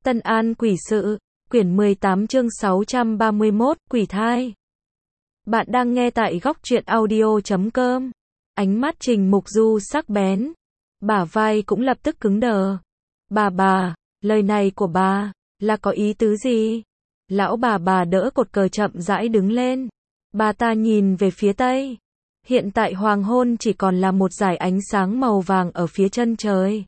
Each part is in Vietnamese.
Tân An quỷ sự, quyển 18 chương 631, quỷ thai. Bạn đang nghe tại góc truyện audio.com. Ánh mắt Trình Mục Du sắc bén, bả vai cũng lập tức cứng đờ. Bà, lời này của bà, là có ý tứ gì? Lão bà đỡ cột cờ chậm rãi đứng lên. Bà ta nhìn về phía tây. Hiện tại hoàng hôn chỉ còn là một dải ánh sáng màu vàng ở phía chân trời.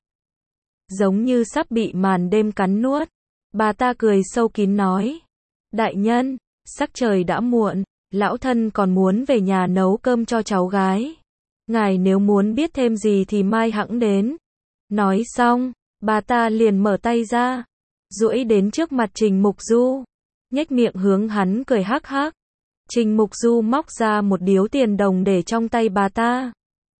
Giống như sắp bị màn đêm cắn nuốt. Bà ta cười sâu kín nói. Đại nhân, sắc trời đã muộn, lão thân còn muốn về nhà nấu cơm cho cháu gái. Ngài nếu muốn biết thêm gì thì mai hẵng đến. Nói xong, bà ta liền mở tay ra, duỗi đến trước mặt Trình Mục Du, nhếch miệng hướng hắn cười hắc hắc. Trình Mục Du móc ra một điếu tiền đồng để trong tay bà ta.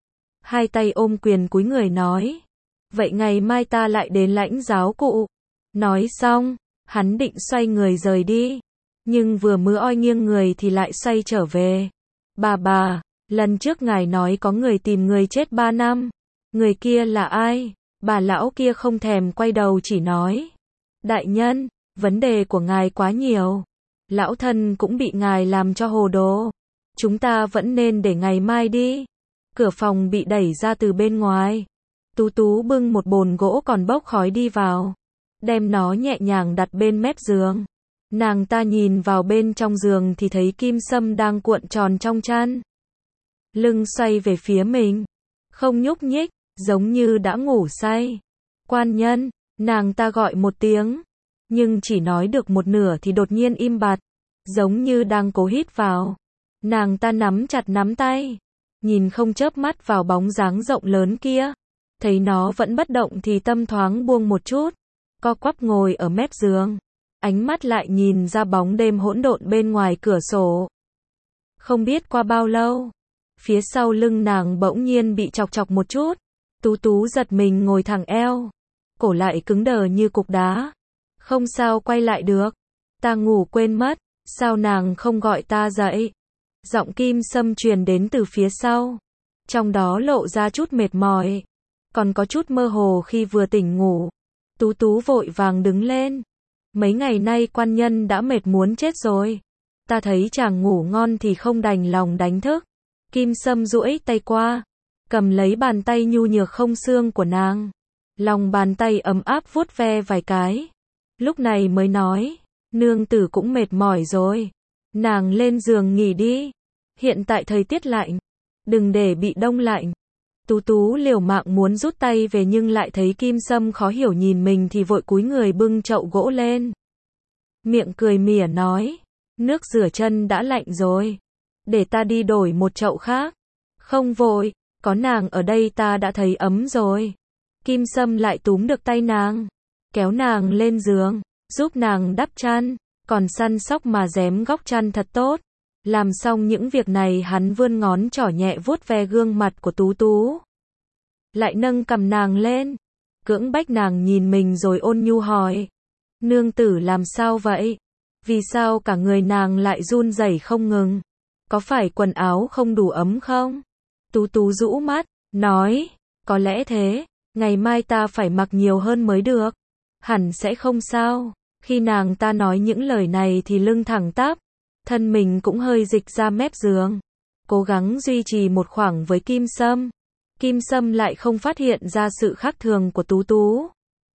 Hai tay ôm quyền cúi người nói. Vậy ngày mai ta lại đến lãnh giáo cụ. Nói xong, hắn định xoay người rời đi. Nhưng vừa mưa oi nghiêng người thì lại xoay trở về. Bà, lần trước ngài nói có người tìm người chết 3 năm. Người kia là ai? Bà lão kia không thèm quay đầu chỉ nói. Đại nhân, vấn đề của ngài quá nhiều. Lão thân cũng bị ngài làm cho hồ đồ. Chúng ta vẫn nên để ngày mai đi. Cửa phòng bị đẩy ra từ bên ngoài. Tú bưng một bồn gỗ còn bốc khói đi vào. Đem nó nhẹ nhàng đặt bên mép giường. Nàng ta nhìn vào bên trong giường thì thấy Kim Sâm đang cuộn tròn trong chăn. Lưng xoay về phía mình. Không nhúc nhích, giống như đã ngủ say. Quan nhân, nàng ta gọi một tiếng. Nhưng chỉ nói được một nửa thì đột nhiên im bặt. Giống như đang cố hít vào. Nàng ta nắm chặt nắm tay. Nhìn không chớp mắt vào bóng dáng rộng lớn kia. Thấy nó vẫn bất động thì tâm thoáng buông một chút. Co quắp ngồi ở mép giường. Ánh mắt lại nhìn ra bóng đêm hỗn độn bên ngoài cửa sổ. Không biết qua bao lâu. Phía sau lưng nàng bỗng nhiên bị chọc một chút. Tú giật mình ngồi thẳng eo. Cổ lại cứng đờ như cục đá. Không sao quay lại được. Ta ngủ quên mất. Sao nàng không gọi ta dậy? Giọng Kim Sâm truyền đến từ phía sau. Trong đó lộ ra chút mệt mỏi. Còn có chút mơ hồ khi vừa tỉnh ngủ. Tú vội vàng đứng lên. Mấy ngày nay quan nhân đã mệt muốn chết rồi. Ta thấy chàng ngủ ngon thì không đành lòng đánh thức. Kim Sâm duỗi tay qua. Cầm lấy bàn tay nhu nhược không xương của nàng. Lòng bàn tay ấm áp vuốt ve vài cái. Lúc này mới nói. Nương tử cũng mệt mỏi rồi. Nàng lên giường nghỉ đi. Hiện tại thời tiết lạnh. Đừng để bị đông lạnh. Tú liều mạng muốn rút tay về nhưng lại thấy Kim Sâm khó hiểu nhìn mình thì vội cúi người bưng chậu gỗ lên. Miệng cười mỉa nói. Nước rửa chân đã lạnh rồi. Để ta đi đổi một chậu khác. Không vội, có nàng ở đây ta đã thấy ấm rồi. Kim Sâm lại túm được tay nàng. Kéo nàng lên giường. Giúp nàng đắp chăn. Còn săn sóc mà rém góc chăn thật tốt. Làm xong những việc này hắn vươn ngón trỏ nhẹ vuốt ve gương mặt của Tú. Lại nâng cầm nàng lên. Cưỡng bách nàng nhìn mình rồi ôn nhu hỏi. Nương tử làm sao vậy? Vì sao cả người nàng lại run rẩy không ngừng? Có phải quần áo không đủ ấm không? Tú rũ mắt, nói. Có lẽ thế, ngày mai ta phải mặc nhiều hơn mới được. Hẳn sẽ không sao. Khi nàng ta nói những lời này thì lưng thẳng tắp. Thân mình cũng hơi dịch ra mép giường. Cố gắng duy trì một khoảng với Kim Sâm. Kim Sâm lại không phát hiện ra sự khác thường của Tú.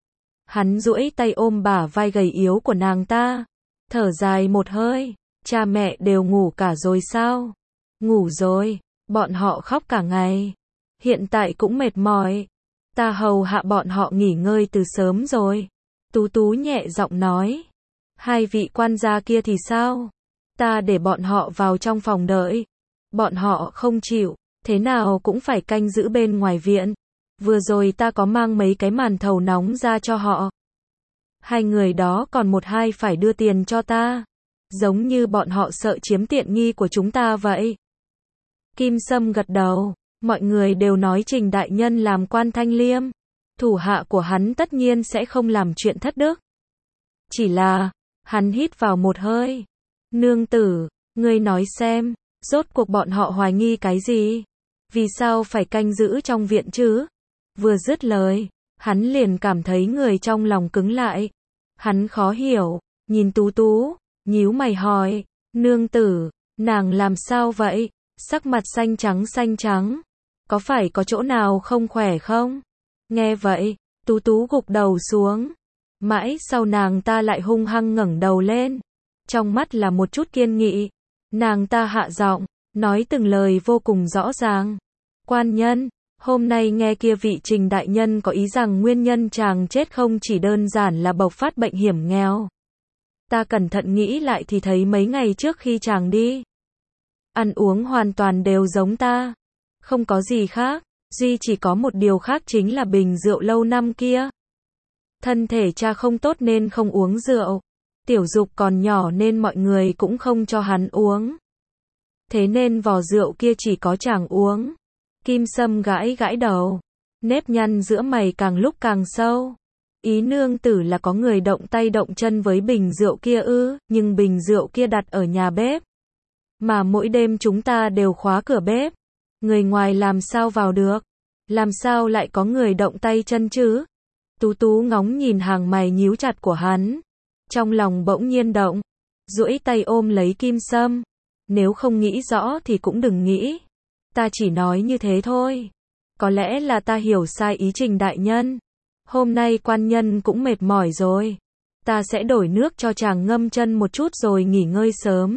Hắn duỗi tay ôm bả vai gầy yếu của nàng ta. Thở dài một hơi. Cha mẹ đều ngủ cả rồi sao? Ngủ rồi. Bọn họ khóc cả ngày. Hiện tại cũng mệt mỏi. Ta hầu hạ bọn họ nghỉ ngơi từ sớm rồi. Tú nhẹ giọng nói. Hai vị quan gia kia thì sao? Ta để bọn họ vào trong phòng đợi. Bọn họ không chịu. Thế nào cũng phải canh giữ bên ngoài viện. Vừa rồi ta có mang mấy cái màn thầu nóng ra cho họ. Hai người đó còn một hai phải đưa tiền cho ta. Giống như bọn họ sợ chiếm tiện nghi của chúng ta vậy. Kim Sâm gật đầu. Mọi người đều nói Trình đại nhân làm quan thanh liêm. Thủ hạ của hắn tất nhiên sẽ không làm chuyện thất đức. Chỉ là, hắn hít vào một hơi. Nương tử, ngươi nói xem, rốt cuộc bọn họ hoài nghi cái gì? Vì sao phải canh giữ trong viện chứ? Vừa dứt lời, hắn liền cảm thấy người trong lòng cứng lại. Hắn khó hiểu, nhìn Tú Tú, nhíu mày hỏi, nương tử, nàng làm sao vậy? Sắc mặt xanh trắng, có phải có chỗ nào không khỏe không? Nghe vậy, Tú Tú gục đầu xuống. Mãi sau nàng ta lại hung hăng ngẩng đầu lên, trong mắt là một chút kiên nghị. Nàng ta hạ giọng, nói từng lời vô cùng rõ ràng. Quan nhân, hôm nay nghe kia vị Trình đại nhân có ý rằng nguyên nhân chàng chết không chỉ đơn giản là bộc phát bệnh hiểm nghèo. Ta cẩn thận nghĩ lại thì thấy mấy ngày trước khi chàng đi, ăn uống hoàn toàn đều giống ta, không có gì khác, duy chỉ có một điều khác chính là bình rượu lâu năm kia. Thân thể cha không tốt nên không uống rượu, Tiểu Dục còn nhỏ nên mọi người cũng không cho hắn uống. Thế nên vò rượu kia chỉ có chàng uống. Kim Sâm gãi gãi đầu, nếp nhăn giữa mày càng lúc càng sâu. Ý nương tử là có người động tay động chân với bình rượu kia ư? Nhưng bình rượu kia đặt ở nhà bếp, mà mỗi đêm chúng ta đều khóa cửa bếp, người ngoài làm sao vào được? Làm sao lại có người động tay chân chứ? Tú Tú ngóng nhìn hàng mày nhíu chặt của hắn, trong lòng bỗng nhiên động, duỗi tay ôm lấy Kim Sâm. Nếu không nghĩ rõ thì cũng đừng nghĩ, ta chỉ nói như thế thôi. Có lẽ là ta hiểu sai ý Trình đại nhân. Hôm nay quan nhân cũng mệt mỏi rồi, ta sẽ đổi nước cho chàng ngâm chân một chút rồi nghỉ ngơi sớm.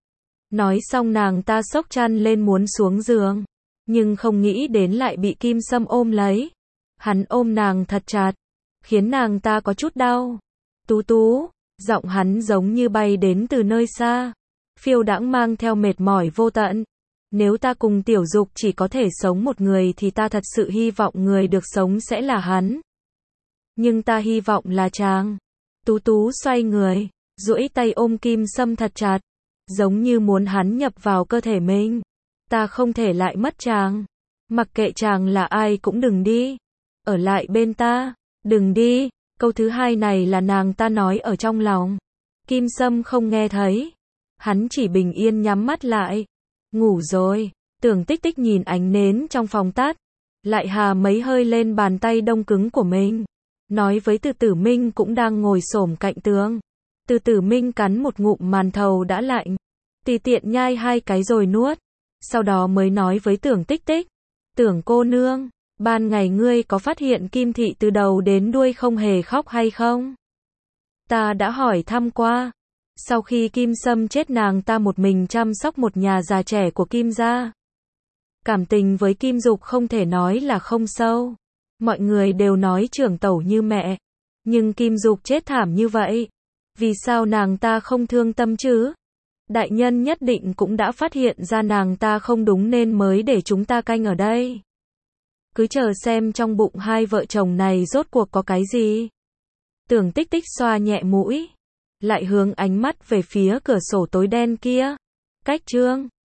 Nói xong nàng ta xốc chăn lên muốn xuống giường, nhưng không nghĩ đến lại bị Kim Sâm ôm lấy. Hắn ôm nàng thật chặt, khiến nàng ta có chút đau. Tú Tú, giọng hắn giống như bay đến từ nơi xa, phiêu đãng mang theo mệt mỏi vô tận. Nếu ta cùng Tiểu Dục chỉ có thể sống một người thì ta thật sự hy vọng người được sống sẽ là hắn. Nhưng ta hy vọng là chàng. Tú Tú xoay người, duỗi tay ôm Kim Sâm thật chặt, giống như muốn hắn nhập vào cơ thể mình. Ta không thể lại mất chàng. Mặc kệ chàng là ai cũng đừng đi. Ở lại bên ta, đừng đi. Câu thứ hai này là nàng ta nói ở trong lòng. Kim Sâm không nghe thấy. Hắn chỉ bình yên nhắm mắt lại. Ngủ rồi. Tưởng Tích Tích nhìn ánh nến trong phòng tắt, lại hà mấy hơi lên bàn tay đông cứng của mình, nói với Từ Tử Minh cũng đang ngồi xổm cạnh tường. Từ Tử Minh cắn một ngụm màn thầu đã lạnh, tùy tiện nhai 2 cái rồi nuốt, sau đó mới nói với Tưởng Tích Tích, Tưởng cô nương, ban ngày ngươi có phát hiện Kim Thị từ đầu đến đuôi không hề khóc hay không? Ta đã hỏi thăm qua. Sau khi Kim Sâm chết nàng ta một mình chăm sóc một nhà già trẻ của Kim gia. Cảm tình với Kim Dục không thể nói là không sâu. Mọi người đều nói trưởng tẩu như mẹ. Nhưng Kim Dục chết thảm như vậy, vì sao nàng ta không thương tâm chứ? Đại nhân nhất định cũng đã phát hiện ra nàng ta không đúng nên mới để chúng ta canh ở đây. Cứ chờ xem trong bụng hai vợ chồng này rốt cuộc có cái gì. Tưởng Tích Tích xoa nhẹ mũi, lại hướng ánh mắt về phía cửa sổ tối đen kia. Cách chương